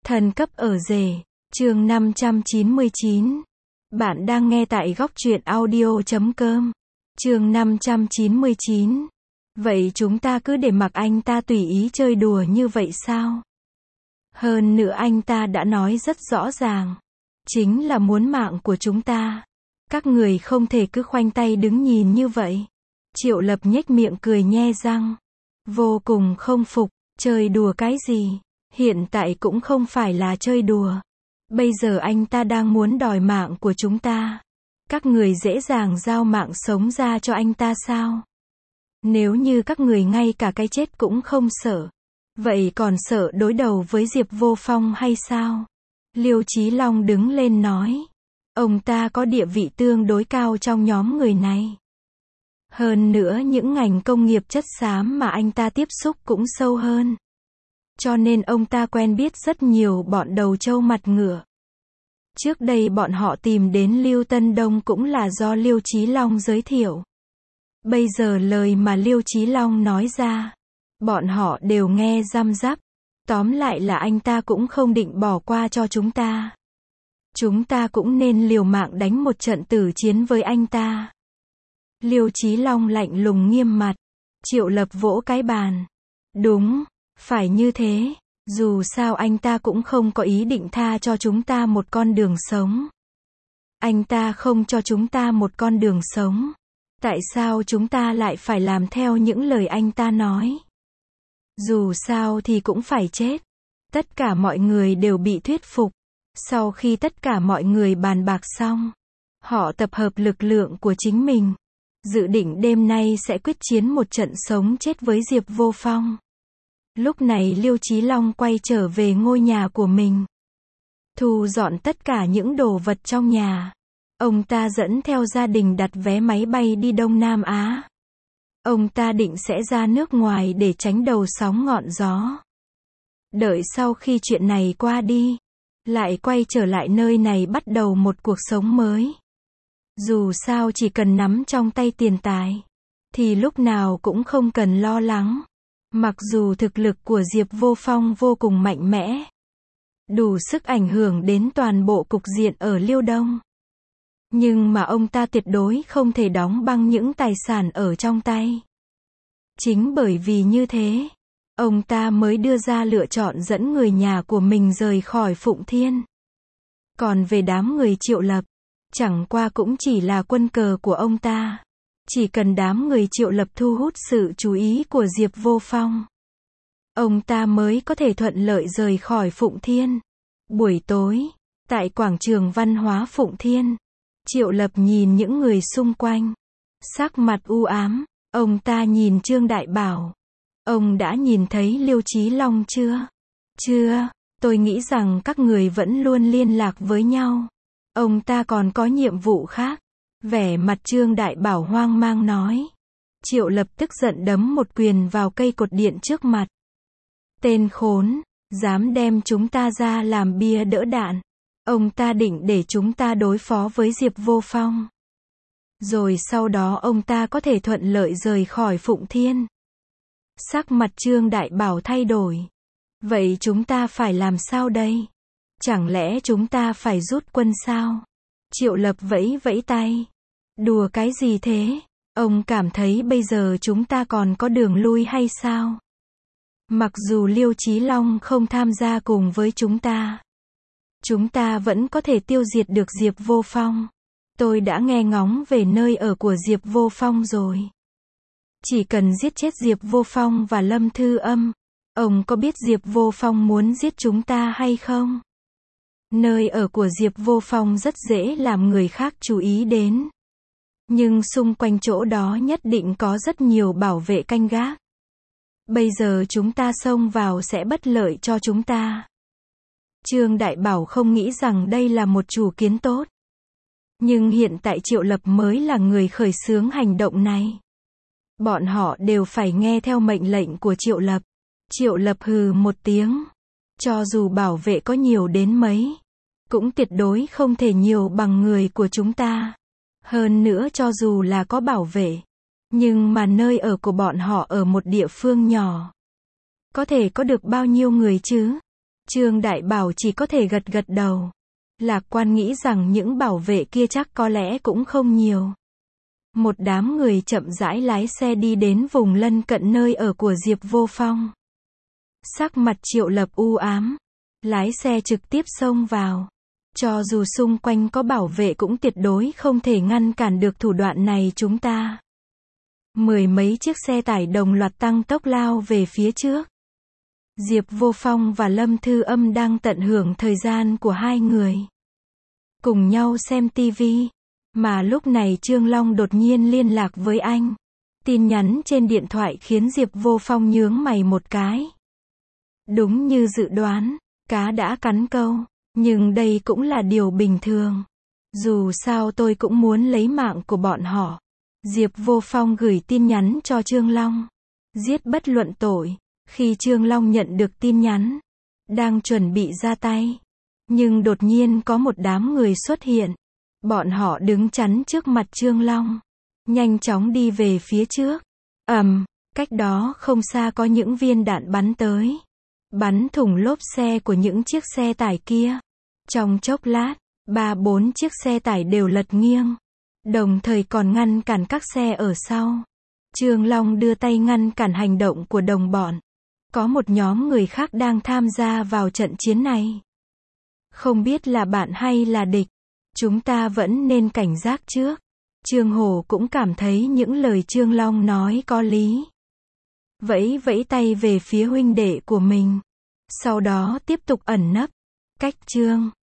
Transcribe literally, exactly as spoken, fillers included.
Thần cấp ở rể, chương năm trăm chín mươi chín. Bạn đang nghe tại góc truyện audio chấm com. Chương năm trăm chín mươi chín. Vậy chúng ta cứ để mặc anh ta tùy ý chơi đùa như vậy sao? Hơn nữa anh ta đã nói rất rõ ràng. Chính là muốn mạng của chúng ta. Các người không thể cứ khoanh tay đứng nhìn như vậy. Triệu Lập nhếch miệng cười nhe răng. Vô cùng không phục, chơi đùa cái gì? Hiện tại cũng không phải là chơi đùa. Bây giờ anh ta đang muốn đòi mạng của chúng ta. Các người dễ dàng giao mạng sống ra cho anh ta sao? Nếu như các người ngay cả cái chết cũng không sợ, vậy còn sợ đối đầu với Diệp Vô Phong hay sao? Liêu Chí Long đứng lên nói. Ông ta có địa vị tương đối cao trong nhóm người này. Hơn nữa những ngành công nghiệp chất xám mà anh ta tiếp xúc cũng sâu hơn. Cho nên ông ta quen biết rất nhiều bọn đầu trâu mặt ngựa. Trước đây bọn họ tìm đến Lưu Tân Đông cũng là do Liêu Chí Long giới thiệu. Bây giờ lời mà Liêu Chí Long nói ra, bọn họ đều nghe răm rắp. Tóm lại là anh ta cũng không định bỏ qua cho chúng ta. Chúng ta cũng nên liều mạng đánh một trận tử chiến với anh ta. Liêu Chí Long lạnh lùng nghiêm mặt. Triệu Lập vỗ cái bàn. Đúng, phải như thế. Dù sao anh ta cũng không có ý định tha cho chúng ta một con đường sống. Anh ta không cho chúng ta một con đường sống. Tại sao chúng ta lại phải làm theo những lời anh ta nói? Dù sao thì cũng phải chết. Tất cả mọi người đều bị thuyết phục. Sau khi tất cả mọi người bàn bạc xong, họ tập hợp lực lượng của chính mình. Dự định đêm nay sẽ quyết chiến một trận sống chết với Diệp Vô Phong. Lúc này Liêu Chí Long quay trở về ngôi nhà của mình. Thu dọn tất cả những đồ vật trong nhà. Ông ta dẫn theo gia đình đặt vé máy bay đi Đông Nam Á. Ông ta định sẽ ra nước ngoài để tránh đầu sóng ngọn gió. Đợi sau khi chuyện này qua đi, lại quay trở lại nơi này bắt đầu một cuộc sống mới. Dù sao chỉ cần nắm trong tay tiền tài, thì lúc nào cũng không cần lo lắng. Mặc dù thực lực của Diệp Vô Phong vô cùng mạnh mẽ, đủ sức ảnh hưởng đến toàn bộ cục diện ở Liêu Đông. Nhưng mà ông ta tuyệt đối không thể đóng băng những tài sản ở trong tay. Chính bởi vì như thế, ông ta mới đưa ra lựa chọn dẫn người nhà của mình rời khỏi Phụng Thiên. Còn về đám người Triệu Lập, chẳng qua cũng chỉ là quân cờ của ông ta. Chỉ cần đám người Triệu Lập thu hút sự chú ý của Diệp Vô Phong, ông ta mới có thể thuận lợi rời khỏi Phụng Thiên. Buổi tối, tại quảng trường văn hóa Phụng Thiên, Triệu Lập nhìn những người xung quanh, sắc mặt u ám. Ông ta nhìn Trương Đại Bảo. Ông đã nhìn thấy Liêu Chí Long chưa? Chưa, tôi nghĩ rằng các người vẫn luôn liên lạc với nhau. Ông ta còn có nhiệm vụ khác. Vẻ mặt Trương Đại Bảo hoang mang nói. Triệu Lập tức giận đấm một quyền vào cây cột điện trước mặt. Tên khốn, dám đem chúng ta ra làm bia đỡ đạn. Ông ta định để chúng ta đối phó với Diệp Vô Phong. Rồi sau đó ông ta có thể thuận lợi rời khỏi Phụng Thiên. Sắc mặt Trương Đại Bảo thay đổi. Vậy chúng ta phải làm sao đây? Chẳng lẽ chúng ta phải rút quân sao? Triệu Lập vẫy vẫy tay. Đùa cái gì thế? Ông cảm thấy bây giờ chúng ta còn có đường lui hay sao? Mặc dù Liêu Chí Long không tham gia cùng với chúng ta, chúng ta vẫn có thể tiêu diệt được Diệp Vô Phong. Tôi đã nghe ngóng về nơi ở của Diệp Vô Phong rồi. Chỉ cần giết chết Diệp Vô Phong và Lâm Thư Âm. Ông có biết Diệp Vô Phong muốn giết chúng ta hay không? Nơi ở của Diệp Vô Phong rất dễ làm người khác chú ý đến. Nhưng xung quanh chỗ đó nhất định có rất nhiều bảo vệ canh gác. Bây giờ chúng ta xông vào sẽ bất lợi cho chúng ta. Trương Đại Bảo không nghĩ rằng đây là một chủ kiến tốt. Nhưng hiện tại Triệu Lập mới là người khởi xướng hành động này. Bọn họ đều phải nghe theo mệnh lệnh của Triệu Lập. Triệu Lập hừ một tiếng. Cho dù bảo vệ có nhiều đến mấy, cũng tuyệt đối không thể nhiều bằng người của chúng ta. Hơn nữa cho dù là có bảo vệ, nhưng mà nơi ở của bọn họ ở một địa phương nhỏ, có thể có được bao nhiêu người chứ? Trương Đại Bảo chỉ có thể gật gật đầu. Lạc Quan nghĩ rằng những bảo vệ kia chắc có lẽ cũng không nhiều. Một đám người chậm rãi lái xe đi đến vùng lân cận nơi ở của Diệp Vô Phong. Sắc mặt Triệu Lập u ám. Lái xe trực tiếp xông vào. Cho dù xung quanh có bảo vệ cũng tuyệt đối không thể ngăn cản được thủ đoạn này chúng ta. Mười mấy chiếc xe tải đồng loạt tăng tốc lao về phía trước. Diệp Vô Phong và Lâm Thư Âm đang tận hưởng thời gian của hai người. Cùng nhau xem tivi. Mà lúc này Trương Long đột nhiên liên lạc với anh. Tin nhắn trên điện thoại khiến Diệp Vô Phong nhướng mày một cái. Đúng như dự đoán, cá đã cắn câu. Nhưng đây cũng là điều bình thường. Dù sao tôi cũng muốn lấy mạng của bọn họ. Diệp Vô Phong gửi tin nhắn cho Trương Long. Giết bất luận tội. Khi Trương Long nhận được tin nhắn, đang chuẩn bị ra tay. Nhưng đột nhiên có một đám người xuất hiện. Bọn họ đứng chắn trước mặt Trương Long. Nhanh chóng đi về phía trước. Ầm, cách đó không xa có những viên đạn bắn tới. Bắn thủng lốp xe của những chiếc xe tải kia. Trong chốc lát, ba bốn chiếc xe tải đều lật nghiêng. Đồng thời còn ngăn cản các xe ở sau. Trương Long đưa tay ngăn cản hành động của đồng bọn. Có một nhóm người khác đang tham gia vào trận chiến này. Không biết là bạn hay là địch. Chúng ta vẫn nên cảnh giác trước. Trương Hổ cũng cảm thấy những lời Trương Long nói có lý. Vẫy vẫy tay về phía huynh đệ của mình. Sau đó tiếp tục ẩn nấp. Cách Trương